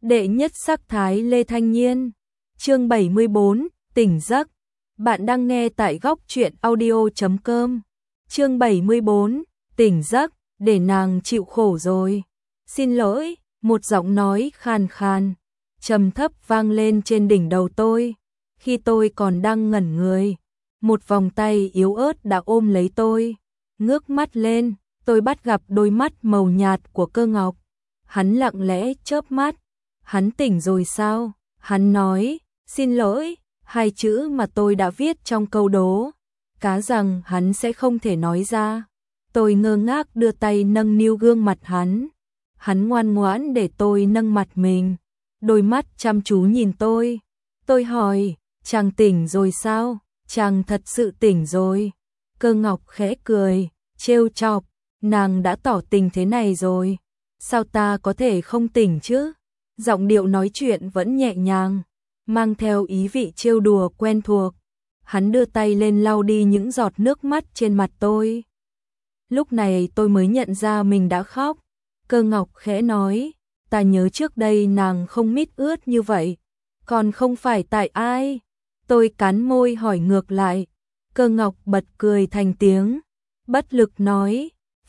Đệ nhất sắc thái Lê Thanh Nhiên. Chương 74, tỉnh giấc. Bạn đang nghe tại góc truyện audio.com. Chương 74, tỉnh giấc, để nàng chịu khổ rồi. Xin lỗi, một giọng nói khàn khàn, trầm thấp vang lên trên đỉnh đầu tôi. Khi tôi còn đang ngẩn người, một vòng tay yếu ớt đã ôm lấy tôi. Ngước mắt lên, tôi bắt gặp đôi mắt màu nhạt của Cơ Ngọc. Hắn lặng lẽ chớp mắt. Hắn tỉnh rồi sao? Hắn nói, xin lỗi, hai chữ mà tôi đã viết trong câu đố. Cá rằng hắn sẽ không thể nói ra. Tôi ngơ ngác đưa tay nâng niu gương mặt hắn. Hắn ngoan ngoãn để tôi nâng mặt mình. Đôi mắt chăm chú nhìn tôi. Tôi hỏi, chàng tỉnh rồi sao? Chàng thật sự tỉnh rồi. Cơ Ngọc khẽ cười, trêu chọc, nàng đã tỏ tình thế này rồi. Sao ta có thể không tỉnh chứ? Giọng điệu nói chuyện vẫn nhẹ nhàng, mang theo ý vị trêu đùa quen thuộc. Hắn đưa tay lên lau đi những giọt nước mắt trên mặt tôi. Lúc này tôi mới nhận ra mình đã khóc. Cơ Ngọc khẽ nói, ta nhớ trước đây nàng không mít ướt như vậy. Còn không phải tại ai? Tôi cắn môi hỏi ngược lại. Cơ Ngọc bật cười thành tiếng, bất lực nói,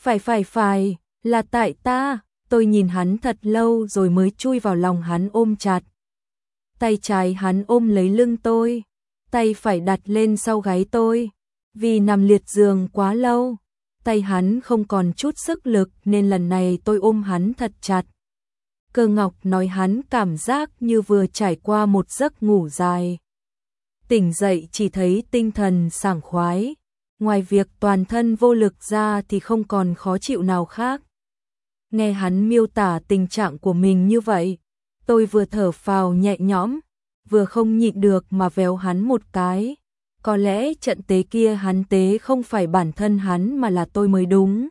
phải, là tại ta. Tôi nhìn hắn thật lâu rồi mới chui vào lòng hắn ôm chặt. Tay trái hắn ôm lấy lưng tôi, tay phải đặt lên sau gáy tôi. Vì nằm liệt giường quá lâu, tay hắn không còn chút sức lực nên lần này tôi ôm hắn thật chặt. Cơ Ngọc nói hắn cảm giác như vừa trải qua một giấc ngủ dài. Tỉnh dậy chỉ thấy tinh thần sảng khoái, ngoài việc toàn thân vô lực ra thì không còn khó chịu nào khác. Nghe hắn miêu tả tình trạng của mình như vậy, tôi vừa thở phào nhẹ nhõm, vừa không nhịn được mà véo hắn một cái. Có lẽ trận tế kia hắn tế không phải bản thân hắn mà là tôi mới đúng.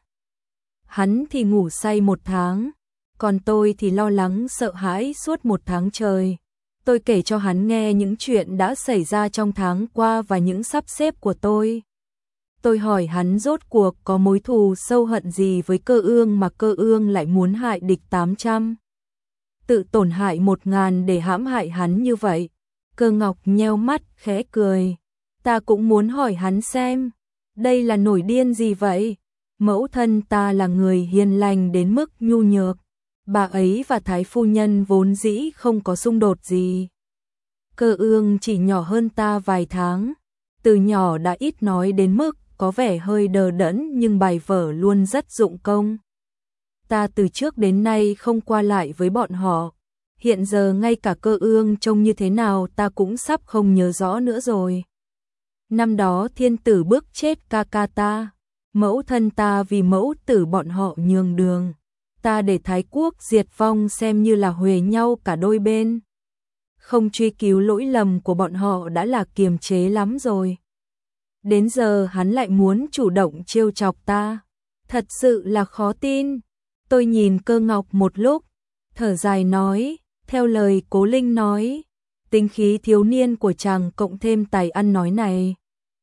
Hắn thì ngủ say 1 tháng, còn tôi thì lo lắng sợ hãi suốt 1 tháng trời. Tôi kể cho hắn nghe những chuyện đã xảy ra trong tháng qua và những sắp xếp của tôi. Tôi hỏi hắn rốt cuộc có mối thù sâu hận gì với Cơ Ương mà Cơ Ương lại muốn hại địch 800. Tự tổn hại 1000 để hãm hại hắn như vậy. Cơ Ngọc nheo mắt khẽ cười. Ta cũng muốn hỏi hắn xem, đây là nổi điên gì vậy? Mẫu thân ta là người hiền lành đến mức nhu nhược. Bà ấy và Thái phu nhân vốn dĩ không có xung đột gì. Cơ Ương chỉ nhỏ hơn ta vài tháng. Từ nhỏ đã ít nói đến mức có vẻ hơi đờ đẫn nhưng bài vở luôn rất dụng công. Ta từ trước đến nay không qua lại với bọn họ. Hiện giờ ngay cả Cơ Ương trông như thế nào ta cũng sắp không nhớ rõ nữa rồi. Năm đó thiên tử bức chết ca ca ta. Mẫu thân ta vì mẫu tử bọn họ nhường đường. Ta để Thái quốc diệt vong xem như là huề nhau cả đôi bên. Không truy cứu lỗi lầm của bọn họ đã là kiềm chế lắm rồi. Đến giờ hắn lại muốn chủ động trêu chọc ta. Thật sự là khó tin. Tôi nhìn Cơ Ngọc một lúc, thở dài nói, theo lời Cố Linh nói, tính khí thiếu niên của chàng cộng thêm tài ăn nói này,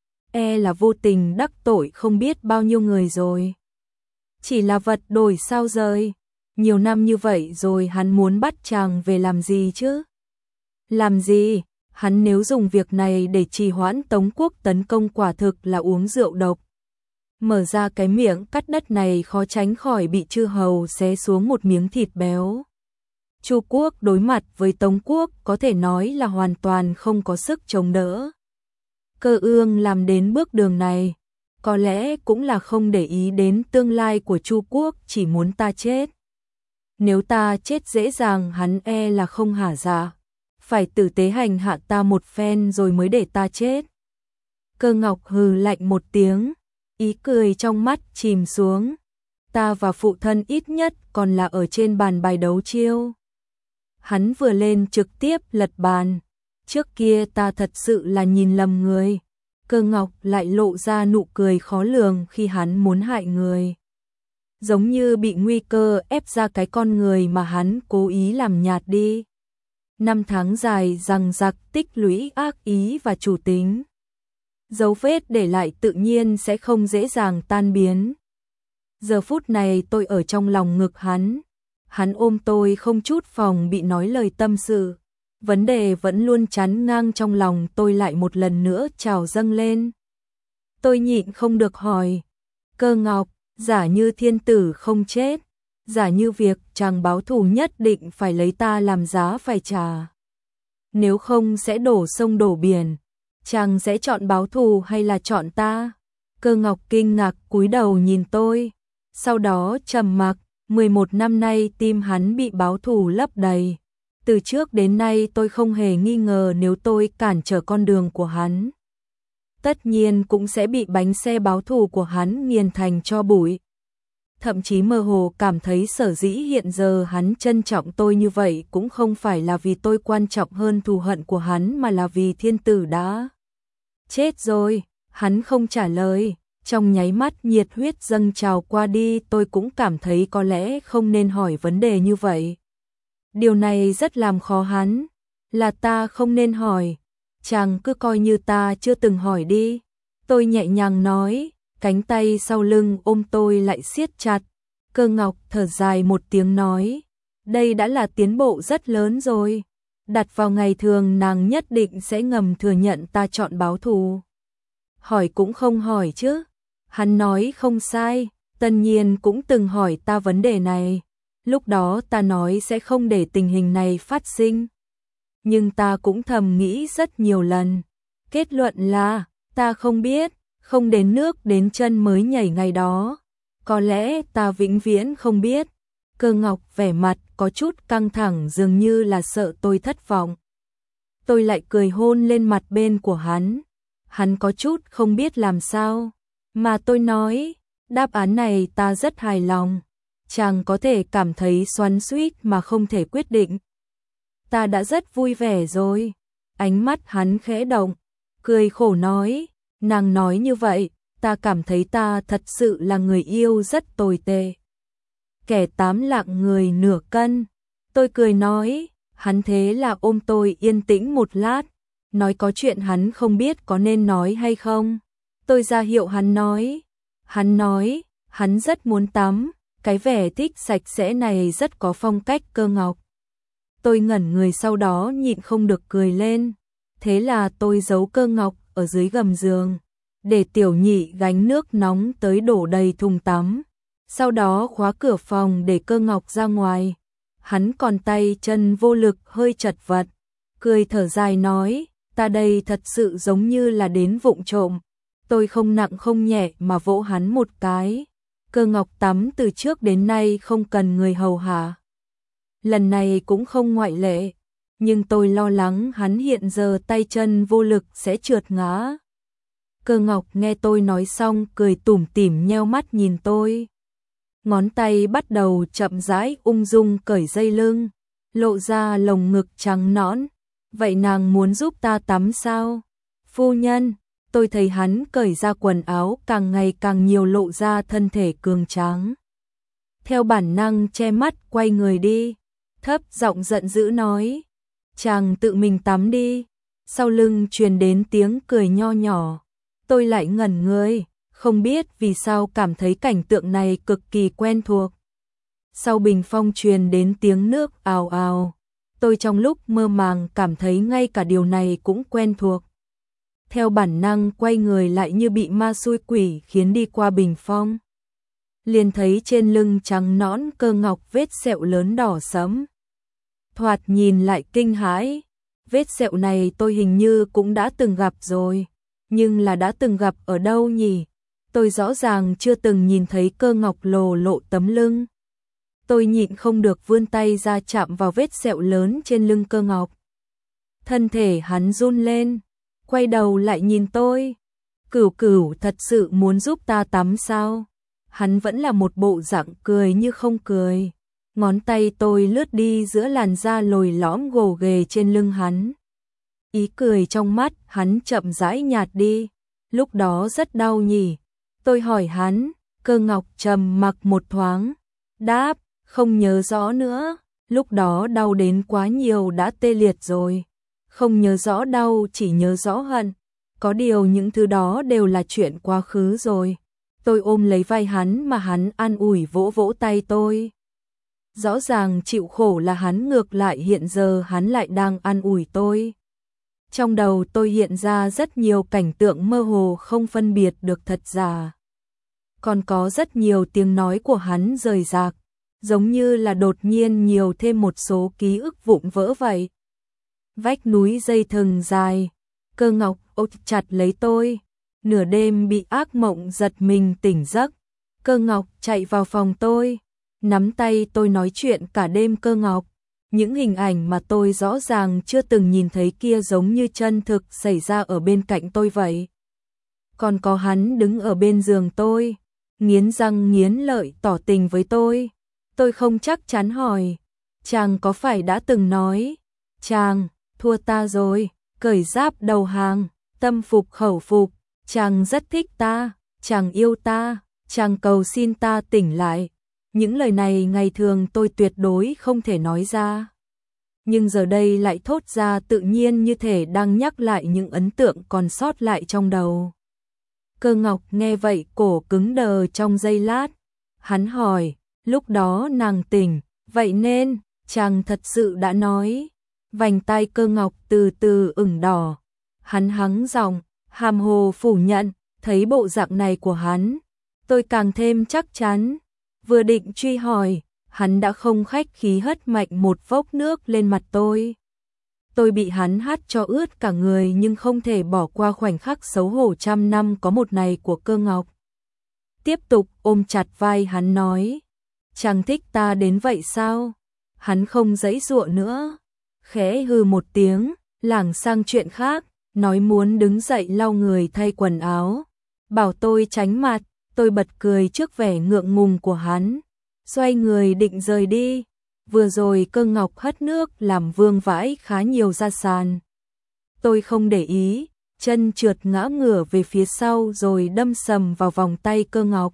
là vô tình đắc tội không biết bao nhiêu người rồi. Chỉ là vật đổi sao rời. Nhiều năm như vậy rồi hắn muốn bắt chàng về làm gì chứ? Làm gì? Hắn nếu dùng việc này để trì hoãn Tống quốc tấn công quả thực là uống rượu độc. Mở ra cái miệng cắt đất này khó tránh khỏi bị chư hầu xé xuống một miếng thịt béo. Chu quốc đối mặt với Tống quốc có thể nói là hoàn toàn không có sức chống đỡ. Cơ Ương làm đến bước đường này, có lẽ cũng là không để ý đến tương lai của Chu quốc, chỉ muốn ta chết. Nếu ta chết dễ dàng hắn là không hả dạ. Phải tử tế hành hạ ta một phen rồi mới để ta chết. Cơ Ngọc hừ lạnh một tiếng, ý cười trong mắt chìm xuống. Ta và phụ thân ít nhất còn là ở trên bàn bài đấu chiêu. Hắn vừa lên trực tiếp lật bàn. Trước kia ta thật sự là nhìn lầm người. Cơ Ngọc lại lộ ra nụ cười khó lường khi hắn muốn hại người. Giống như bị nguy cơ ép ra cái con người mà hắn cố ý làm nhạt đi. 5 tháng dài dằng dặc tích lũy ác ý và chủ tính. Dấu vết để lại tự nhiên sẽ không dễ dàng tan biến. Giờ phút này tôi ở trong lòng ngực hắn. Hắn ôm tôi không chút phòng bị nói lời tâm sự. Vấn đề vẫn luôn chắn ngang trong lòng tôi lại một lần nữa trào dâng lên. Tôi nhịn không được hỏi. Cơ Ngọc, giả như thiên tử không chết, giả như việc chàng báo thù nhất định phải lấy ta làm giá phải trả. Nếu không sẽ đổ sông đổ biển, chàng sẽ chọn báo thù hay là chọn ta? Cơ Ngọc kinh ngạc cúi đầu nhìn tôi, sau đó trầm mặc. 11 năm nay tim hắn bị báo thù lấp đầy. Từ trước đến nay tôi không hề nghi ngờ nếu tôi cản trở con đường của hắn, tất nhiên cũng sẽ bị bánh xe báo thù của hắn nghiền thành tro bụi. Thậm chí mơ hồ cảm thấy sở dĩ hiện giờ hắn trân trọng tôi như vậy cũng không phải là vì tôi quan trọng hơn thù hận của hắn mà là vì thiên tử đã chết rồi. Hắn không trả lời. Trong nháy mắt nhiệt huyết dâng trào qua đi, tôi cũng cảm thấy có lẽ không nên hỏi vấn đề như vậy. Điều này rất làm khó hắn. Là ta không nên hỏi. Chàng cứ coi như ta chưa từng hỏi đi. Tôi nhẹ nhàng nói, cánh tay sau lưng ôm tôi lại siết chặt. Cơ Ngọc thở dài một tiếng nói, đây đã là tiến bộ rất lớn rồi. Đặt vào ngày thường nàng nhất định sẽ ngầm thừa nhận ta chọn báo thù. Hỏi cũng không hỏi chứ. Hắn nói không sai, Tân Nhiên cũng từng hỏi ta vấn đề này. Lúc đó ta nói sẽ không để tình hình này phát sinh. Nhưng ta cũng thầm nghĩ rất nhiều lần. Kết luận là, ta không biết, không đến nước đến chân mới nhảy ngày đó. Có lẽ ta vĩnh viễn không biết. Cơ Ngọc vẻ mặt có chút căng thẳng dường như là sợ tôi thất vọng. Tôi lại cười hôn lên mặt bên của hắn. Hắn có chút không biết làm sao. Mà tôi nói, đáp án này ta rất hài lòng. Chàng có thể cảm thấy xoắn xuýt mà không thể quyết định. Ta đã rất vui vẻ rồi. Ánh mắt hắn khẽ động, cười khổ nói, nàng nói như vậy, ta cảm thấy ta thật sự là người yêu rất tồi tệ. Kẻ 8 lạng người nửa cân. Tôi cười nói, hắn thế là ôm tôi yên tĩnh một lát, nói có chuyện hắn không biết có nên nói hay không. Tôi ra hiệu hắn nói. Hắn nói, hắn rất muốn tắm, cái vẻ thích sạch sẽ này rất có phong cách Cơ Ngọc. Tôi ngẩn người sau đó nhịn không được cười lên. Thế là tôi giấu Cơ Ngọc ở dưới gầm giường, để Tiểu Nhị gánh nước nóng tới đổ đầy thùng tắm. Sau đó khóa cửa phòng để Cơ Ngọc ra ngoài. Hắn còn tay chân vô lực hơi chật vật, cười thở dài nói, ta đây thật sự giống như là đến vụng trộm. Tôi không nặng không nhẹ mà vỗ hắn một cái. Cơ Ngọc tắm từ trước đến nay không cần người hầu hạ. Lần này cũng không ngoại lệ. Nhưng tôi lo lắng hắn hiện giờ tay chân vô lực sẽ trượt ngã. Cơ Ngọc nghe tôi nói xong cười tủm tỉm nheo mắt nhìn tôi. Ngón tay bắt đầu chậm rãi ung dung cởi dây lưng, lộ ra lồng ngực trắng nõn. Vậy nàng muốn giúp ta tắm sao? Phu nhân. Tôi thấy hắn cởi ra quần áo càng ngày càng nhiều lộ ra thân thể cường tráng. Theo bản năng che mắt quay người đi, thấp giọng giận dữ nói, chàng tự mình tắm đi. Sau lưng truyền đến tiếng cười nho nhỏ. Tôi lại ngẩn người, không biết vì sao cảm thấy cảnh tượng này cực kỳ quen thuộc. Sau bình phong truyền đến tiếng nước ào ào. Tôi trong lúc mơ màng cảm thấy ngay cả điều này cũng quen thuộc. Theo bản năng quay người lại như bị ma xui quỷ khiến đi qua bình phong. Liền thấy trên lưng trắng nõn Cơ Ngọc vết sẹo lớn đỏ sẫm. Thoạt nhìn lại kinh hãi. Vết sẹo này tôi hình như cũng đã từng gặp rồi. Nhưng là đã từng gặp ở đâu nhỉ? Tôi rõ ràng chưa từng nhìn thấy Cơ Ngọc lộ lộ tấm lưng. Tôi nhịn không được vươn tay ra chạm vào vết sẹo lớn trên lưng Cơ Ngọc. Thân thể hắn run lên, quay đầu lại nhìn tôi. Cửu Cửu thật sự muốn giúp ta tắm sao? Hắn vẫn là một bộ dạng cười như không cười. Ngón tay tôi lướt đi giữa làn da lồi lõm gồ ghề trên lưng hắn. Ý cười trong mắt hắn chậm rãi nhạt đi. Lúc đó rất đau nhỉ? Tôi hỏi hắn. Cơ Ngọc trầm mặc một thoáng, đáp, không nhớ rõ nữa. Lúc đó đau đến quá nhiều đã tê liệt rồi. Không nhớ rõ đau, chỉ nhớ rõ hận. Có điều những thứ đó đều là chuyện quá khứ rồi. Tôi ôm lấy vai hắn mà hắn an ủi vỗ vỗ tay tôi. Rõ ràng chịu khổ là hắn, ngược lại hiện giờ hắn lại đang an ủi tôi. Trong đầu tôi hiện ra rất nhiều cảnh tượng mơ hồ không phân biệt được thật giả. Còn có rất nhiều tiếng nói của hắn rời rạc, giống như là đột nhiên nhiều thêm một số ký ức vụn vỡ vậy. Vách núi dây thừng dài, Cơ Ngọc ôm chặt lấy tôi. Nửa đêm bị ác mộng giật mình tỉnh giấc, Cơ Ngọc chạy vào phòng tôi, nắm tay tôi nói chuyện cả đêm. Cơ Ngọc, những hình ảnh mà tôi rõ ràng chưa từng nhìn thấy kia giống như chân thực xảy ra ở bên cạnh tôi vậy. Còn có hắn đứng ở bên giường tôi, nghiến răng nghiến lợi tỏ tình với tôi. Tôi không chắc chắn hỏi, chàng có phải đã từng nói, chàng thua ta rồi, cởi giáp đầu hàng, tâm phục khẩu phục, chàng rất thích ta, chàng yêu ta, chàng cầu xin ta tỉnh lại. Những lời này ngày thường tôi tuyệt đối không thể nói ra, nhưng giờ đây lại thốt ra tự nhiên, như thể đang nhắc lại những ấn tượng còn sót lại trong đầu. Cơ Ngọc nghe vậy cổ cứng đờ trong giây lát. Hắn hỏi, lúc đó nàng tỉnh, vậy nên chàng thật sự đã nói. Vành tai Cơ Ngọc từ từ ửng đỏ. Hắn hắng giọng, hàm hồ phủ nhận. Thấy bộ dạng này của hắn, tôi càng thêm chắc chắn. Vừa định truy hỏi, hắn đã không khách khí hất mạnh một vốc nước lên mặt tôi. Tôi bị hắn hắt cho ướt cả người, nhưng không thể bỏ qua khoảnh khắc xấu hổ trăm năm có một này của Cơ Ngọc. Tiếp tục ôm chặt vai hắn nói, chàng thích ta đến vậy sao? Hắn không giãy giụa nữa, khẽ hừ một tiếng, lảng sang chuyện khác, nói muốn đứng dậy lau người thay quần áo, bảo tôi tránh mặt. Tôi bật cười trước vẻ ngượng ngùng của hắn, xoay người định rời đi. Vừa rồi Cơ Ngọc hất nước làm vương vãi khá nhiều ra sàn. Tôi không để ý, chân trượt ngã ngửa về phía sau rồi đâm sầm vào vòng tay Cơ Ngọc.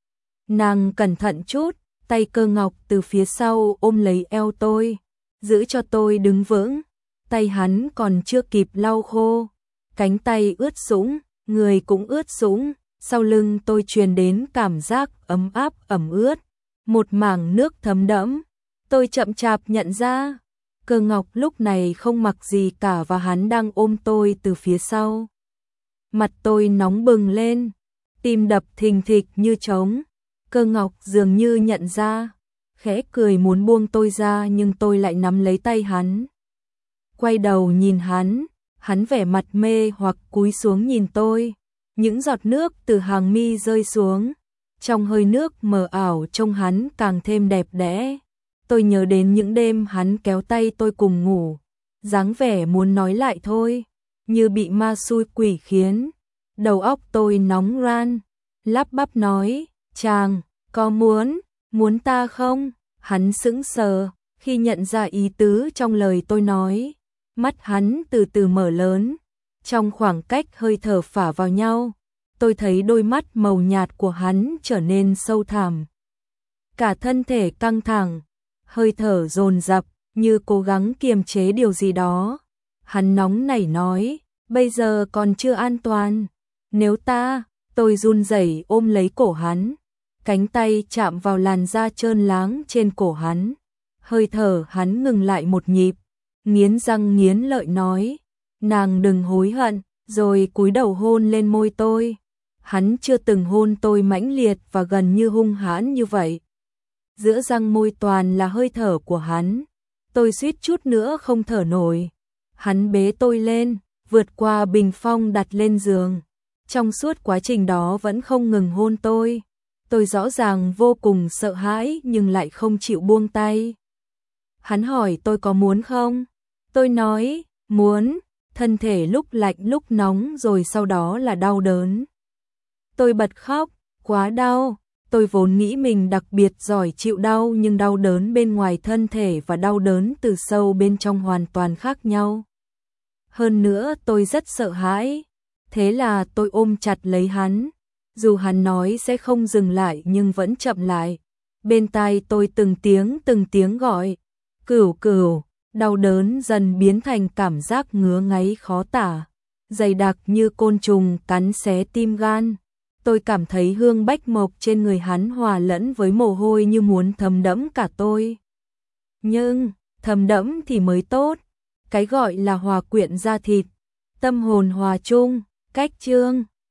Nàng cẩn thận chút, tay Cơ Ngọc từ phía sau ôm lấy eo tôi, giữ cho tôi đứng vững. Tay hắn còn chưa kịp lau khô, cánh tay ướt sũng, người cũng ướt sũng. Sau lưng tôi truyền đến cảm giác ấm áp ẩm ướt, một mảng nước thấm đẫm. Tôi chậm chạp nhận ra, Cơ Ngọc lúc này không mặc gì cả và hắn đang ôm tôi từ phía sau. Mặt tôi nóng bừng lên, tim đập thình thịch như trống. Cơ Ngọc dường như nhận ra, khẽ cười muốn buông tôi ra, nhưng tôi lại nắm lấy tay hắn. Quay đầu nhìn hắn, hắn vẻ mặt mê hoặc cúi xuống nhìn tôi. Những giọt nước từ hàng mi rơi xuống, trong hơi nước mờ ảo trông hắn càng thêm đẹp đẽ. Tôi nhớ đến những đêm hắn kéo tay tôi cùng ngủ, dáng vẻ muốn nói lại thôi, như bị ma xui quỷ khiến. Đầu óc tôi nóng ran, lắp bắp nói, chàng, có muốn ta không? Hắn sững sờ, khi nhận ra ý tứ trong lời tôi nói, mắt hắn từ từ mở lớn. Trong khoảng cách hơi thở phả vào nhau, tôi thấy đôi mắt màu nhạt của hắn trở nên sâu thẳm. Cả thân thể căng thẳng, hơi thở dồn dập, như cố gắng kiềm chế điều gì đó. Hắn nóng nảy nói, bây giờ còn chưa an toàn. Nếu tôi run rẩy ôm lấy cổ hắn, cánh tay chạm vào làn da trơn láng trên cổ hắn. Hơi thở hắn ngừng lại một nhịp, nghiến răng nghiến lợi nói, nàng đừng hối hận, rồi cúi đầu hôn lên môi tôi. Hắn chưa từng hôn tôi mãnh liệt và gần như hung hãn như vậy. Giữa răng môi toàn là hơi thở của hắn. Tôi suýt chút nữa không thở nổi. Hắn bế tôi lên, vượt qua bình phong đặt lên giường. Trong suốt quá trình đó vẫn không ngừng hôn tôi. Tôi rõ ràng vô cùng sợ hãi nhưng lại không chịu buông tay. Hắn hỏi tôi có muốn không? Tôi nói, muốn. Thân thể lúc lạnh lúc nóng rồi sau đó là đau đớn. Tôi bật khóc, quá đau. Tôi vốn nghĩ mình đặc biệt giỏi chịu đau, nhưng đau đớn bên ngoài thân thể và đau đớn từ sâu bên trong hoàn toàn khác nhau. Hơn nữa tôi rất sợ hãi. Thế là tôi ôm chặt lấy hắn. Dù hắn nói sẽ không dừng lại nhưng vẫn chậm lại. Bên tai tôi từng tiếng gọi, cửu cửu. Đau đớn dần biến thành cảm giác ngứa ngáy khó tả, dày đặc như côn trùng cắn xé tim gan. Tôi cảm thấy hương bách mộc trên người hắn hòa lẫn với mồ hôi như muốn thấm đẫm cả tôi. Nhưng, thấm đẫm thì mới tốt. Cái gọi là hòa quyện da thịt, tâm hồn hòa chung, cách chương